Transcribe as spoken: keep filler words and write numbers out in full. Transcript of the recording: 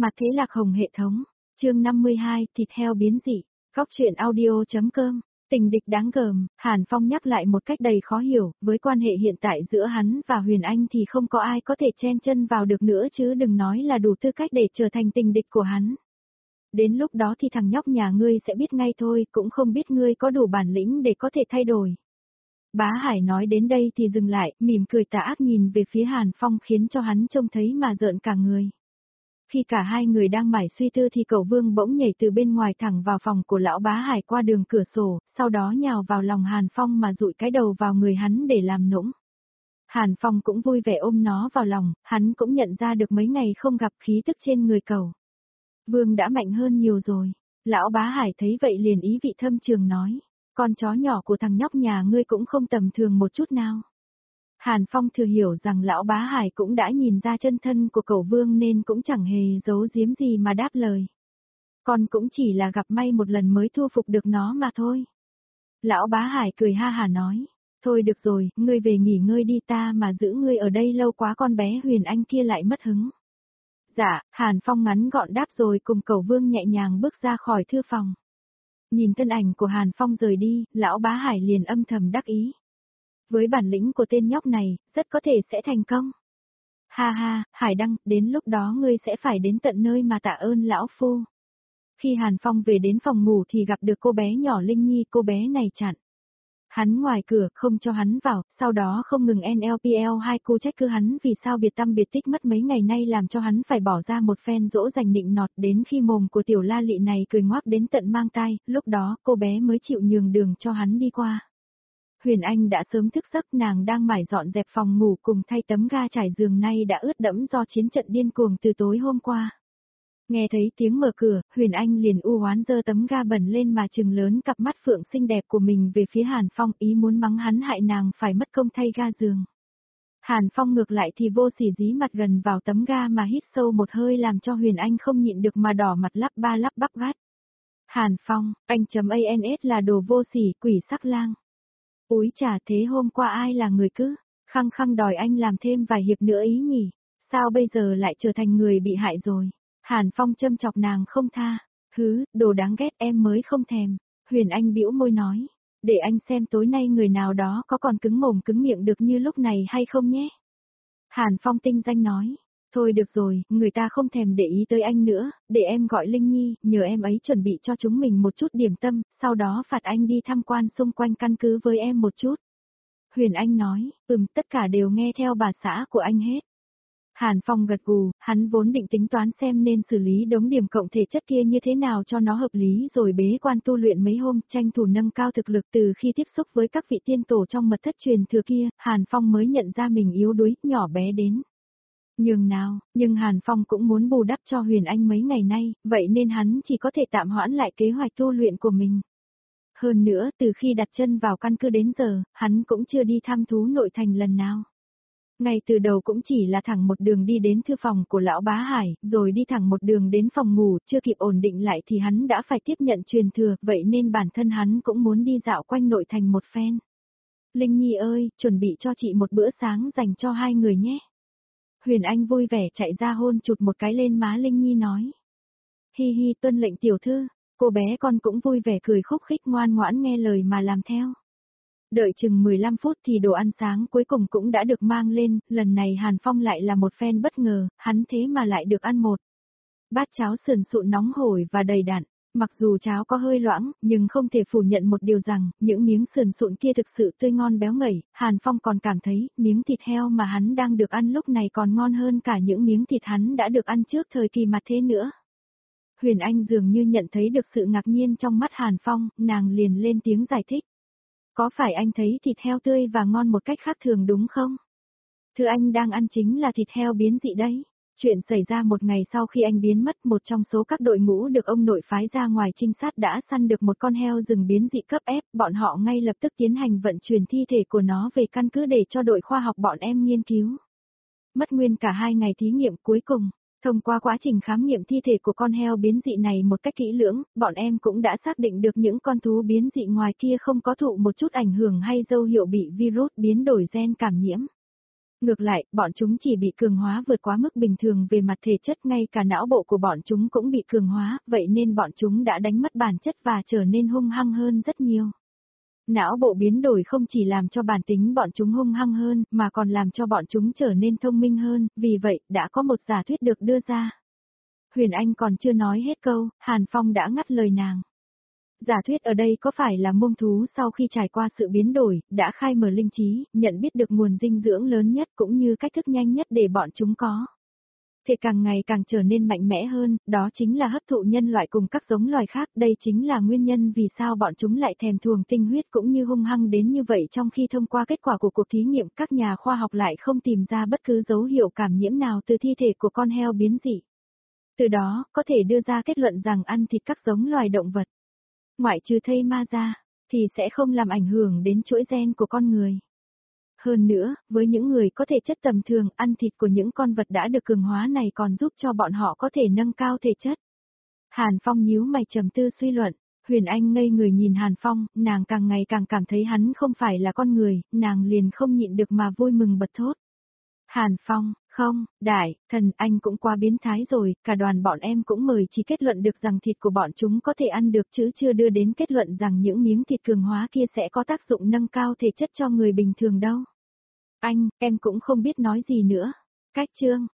Mà thế Lạc Hồng hệ thống, chương năm mươi hai, thịt heo biến dị, góc truyện audio.com, tình địch đáng gờm, Hàn Phong nhắc lại một cách đầy khó hiểu, với quan hệ hiện tại giữa hắn và Huyền Anh thì không có ai có thể chen chân vào được nữa chứ đừng nói là đủ tư cách để trở thành tình địch của hắn. Đến lúc đó thì thằng nhóc nhà ngươi sẽ biết ngay thôi, cũng không biết ngươi có đủ bản lĩnh để có thể thay đổi. Bá Hải nói đến đây thì dừng lại, mỉm cười tà ác nhìn về phía Hàn Phong khiến cho hắn trông thấy mà rợn cả người. Khi cả hai người đang mải suy tư thì Cẩu Vương bỗng nhảy từ bên ngoài thẳng vào phòng của lão Bá Hải qua đường cửa sổ, sau đó nhào vào lòng Hàn Phong mà dụi cái đầu vào người hắn để làm nũng. Hàn Phong cũng vui vẻ ôm nó vào lòng, hắn cũng nhận ra được mấy ngày không gặp khí tức trên người Cẩu Vương đã mạnh hơn nhiều rồi. Lão Bá Hải thấy vậy liền ý vị thâm trường nói, con chó nhỏ của thằng nhóc nhà ngươi cũng không tầm thường một chút nào. Hàn Phong thừa hiểu rằng lão Bá Hải cũng đã nhìn ra chân thân của Cẩu Vương nên cũng chẳng hề giấu giếm gì mà đáp lời. Con cũng chỉ là gặp may một lần mới thu phục được nó mà thôi. Lão Bá Hải cười ha hà nói, thôi được rồi, ngươi về nghỉ ngơi đi, ta mà giữ ngươi ở đây lâu quá con bé Huyền Anh kia lại mất hứng. Dạ, Hàn Phong ngắn gọn đáp rồi cùng Cẩu Vương nhẹ nhàng bước ra khỏi thư phòng. Nhìn thân ảnh của Hàn Phong rời đi, lão Bá Hải liền âm thầm đắc ý. Với bản lĩnh của tên nhóc này, rất có thể sẽ thành công. Ha ha, Hải Đăng, đến lúc đó ngươi sẽ phải đến tận nơi mà tạ ơn lão phu. Khi Hàn Phong về đến phòng ngủ thì gặp được cô bé nhỏ Linh Nhi, cô bé này chặn hắn ngoài cửa, không cho hắn vào, sau đó không ngừng en lờ pê lờ hai cô trách cứ hắn vì sao biệt tâm biệt tích mất mấy ngày nay làm cho hắn phải bỏ ra một phen dỗ dành nịnh nọt, đến khi mồm của tiểu la lị này cười ngoác đến tận mang tai, lúc đó cô bé mới chịu nhường đường cho hắn đi qua. Huyền Anh đã sớm thức giấc, nàng đang mải dọn dẹp phòng ngủ cùng thay tấm ga trải giường nay đã ướt đẫm do chiến trận điên cuồng từ tối hôm qua. Nghe thấy tiếng mở cửa, Huyền Anh liền u oán giơ tấm ga bẩn lên mà trừng lớn cặp mắt phượng xinh đẹp của mình về phía Hàn Phong, ý muốn mắng hắn hại nàng phải mất công thay ga giường. Hàn Phong ngược lại thì vô sỉ dí mặt gần vào tấm ga mà hít sâu một hơi làm cho Huyền Anh không nhịn được mà đỏ mặt lắp ba lắp bắp gắt. Hàn Phong, anh chấm ans là đồ vô sỉ, quỷ sắc lang. Úi chà, thế hôm qua ai là người cứ khăng khăng đòi anh làm thêm vài hiệp nữa ý nhỉ? Sao bây giờ lại trở thành người bị hại rồi? Hàn Phong châm chọc nàng không tha. Hứ, đồ đáng ghét, em mới không thèm. Huyền Anh bĩu môi nói, để anh xem tối nay người nào đó có còn cứng mồm cứng miệng được như lúc này hay không nhé. Hàn Phong tinh danh nói, thôi được rồi, người ta không thèm để ý tới anh nữa, để em gọi Linh Nhi, nhờ em ấy chuẩn bị cho chúng mình một chút điểm tâm, sau đó phạt anh đi tham quan xung quanh căn cứ với em một chút. Huyền Anh nói, ừm, tất cả đều nghe theo bà xã của anh hết. Hàn Phong gật gù, hắn vốn định tính toán xem nên xử lý đống điểm cộng thể chất kia như thế nào cho nó hợp lý rồi bế quan tu luyện mấy hôm, tranh thủ nâng cao thực lực. Từ khi tiếp xúc với các vị tiên tổ trong mật thất truyền thừa kia, Hàn Phong mới nhận ra mình yếu đuối, nhỏ bé đến nhường nào, nhưng Hàn Phong cũng muốn bù đắp cho Huyền Anh mấy ngày nay, vậy nên hắn chỉ có thể tạm hoãn lại kế hoạch tu luyện của mình. Hơn nữa, từ khi đặt chân vào căn cứ đến giờ, hắn cũng chưa đi thăm thú nội thành lần nào. Ngay từ đầu cũng chỉ là thẳng một đường đi đến thư phòng của lão Bá Hải, rồi đi thẳng một đường đến phòng ngủ, chưa kịp ổn định lại thì hắn đã phải tiếp nhận truyền thừa, vậy nên bản thân hắn cũng muốn đi dạo quanh nội thành một phen. Linh Nhi ơi, chuẩn bị cho chị một bữa sáng dành cho hai người nhé. Huyền Anh vui vẻ chạy ra hôn chụt một cái lên má Linh Nhi nói. Hi hi, tuân lệnh tiểu thư, cô bé con cũng vui vẻ cười khúc khích ngoan ngoãn nghe lời mà làm theo. Đợi chừng mười lăm phút thì đồ ăn sáng cuối cùng cũng đã được mang lên, lần này Hàn Phong lại là một phen bất ngờ, hắn thế mà lại được ăn một bát cháo sườn sụn nóng hổi và đầy đặn. Mặc dù cháo có hơi loãng, nhưng không thể phủ nhận một điều rằng, những miếng sườn sụn kia thực sự tươi ngon béo ngậy, Hàn Phong còn cảm thấy, miếng thịt heo mà hắn đang được ăn lúc này còn ngon hơn cả những miếng thịt hắn đã được ăn trước thời kỳ mặt thế nữa. Huyền Anh dường như nhận thấy được sự ngạc nhiên trong mắt Hàn Phong, nàng liền lên tiếng giải thích. Có phải anh thấy thịt heo tươi và ngon một cách khác thường đúng không? Thứ anh đang ăn chính là thịt heo biến dị đấy. Chuyện xảy ra một ngày sau khi anh biến mất, một trong số các đội ngũ được ông nội phái ra ngoài trinh sát đã săn được một con heo rừng biến dị cấp ép, bọn họ ngay lập tức tiến hành vận chuyển thi thể của nó về căn cứ để cho đội khoa học bọn em nghiên cứu. Mất nguyên cả hai ngày thí nghiệm, cuối cùng, thông qua quá trình khám nghiệm thi thể của con heo biến dị này một cách kỹ lưỡng, bọn em cũng đã xác định được những con thú biến dị ngoài kia không có thụ một chút ảnh hưởng hay dấu hiệu bị virus biến đổi gen cảm nhiễm. Ngược lại, bọn chúng chỉ bị cường hóa vượt quá mức bình thường về mặt thể chất, ngay cả não bộ của bọn chúng cũng bị cường hóa, vậy nên bọn chúng đã đánh mất bản chất và trở nên hung hăng hơn rất nhiều. Não bộ biến đổi không chỉ làm cho bản tính bọn chúng hung hăng hơn, mà còn làm cho bọn chúng trở nên thông minh hơn, vì vậy, đã có một giả thuyết được đưa ra. Huyền Anh còn chưa nói hết câu, Hàn Phong đã ngắt lời nàng. Giả thuyết ở đây có phải là mông thú sau khi trải qua sự biến đổi, đã khai mở linh trí, nhận biết được nguồn dinh dưỡng lớn nhất cũng như cách thức nhanh nhất để bọn chúng có thể càng ngày càng trở nên mạnh mẽ hơn, đó chính là hấp thụ nhân loại cùng các giống loài khác, đây chính là nguyên nhân vì sao bọn chúng lại thèm thuồng tinh huyết cũng như hung hăng đến như vậy, trong khi thông qua kết quả của cuộc thí nghiệm các nhà khoa học lại không tìm ra bất cứ dấu hiệu cảm nhiễm nào từ thi thể của con heo biến dị. Từ đó, có thể đưa ra kết luận rằng ăn thịt các giống loài động vật, ngoại trừ thây ma ra, thì sẽ không làm ảnh hưởng đến chuỗi gen của con người. Hơn nữa, với những người có thể chất tầm thường, ăn thịt của những con vật đã được cường hóa này còn giúp cho bọn họ có thể nâng cao thể chất. Hàn Phong nhíu mày trầm tư suy luận, Huyền Anh ngây người nhìn Hàn Phong, nàng càng ngày càng cảm thấy hắn không phải là con người, nàng liền không nhịn được mà vui mừng bật thốt. Hàn Phong, không, đại, thần, anh cũng quá biến thái rồi, cả đoàn bọn em cũng mời chỉ kết luận được rằng thịt của bọn chúng có thể ăn được chứ chưa đưa đến kết luận rằng những miếng thịt cường hóa kia sẽ có tác dụng nâng cao thể chất cho người bình thường đâu. Anh, em cũng không biết nói gì nữa. Cách chương,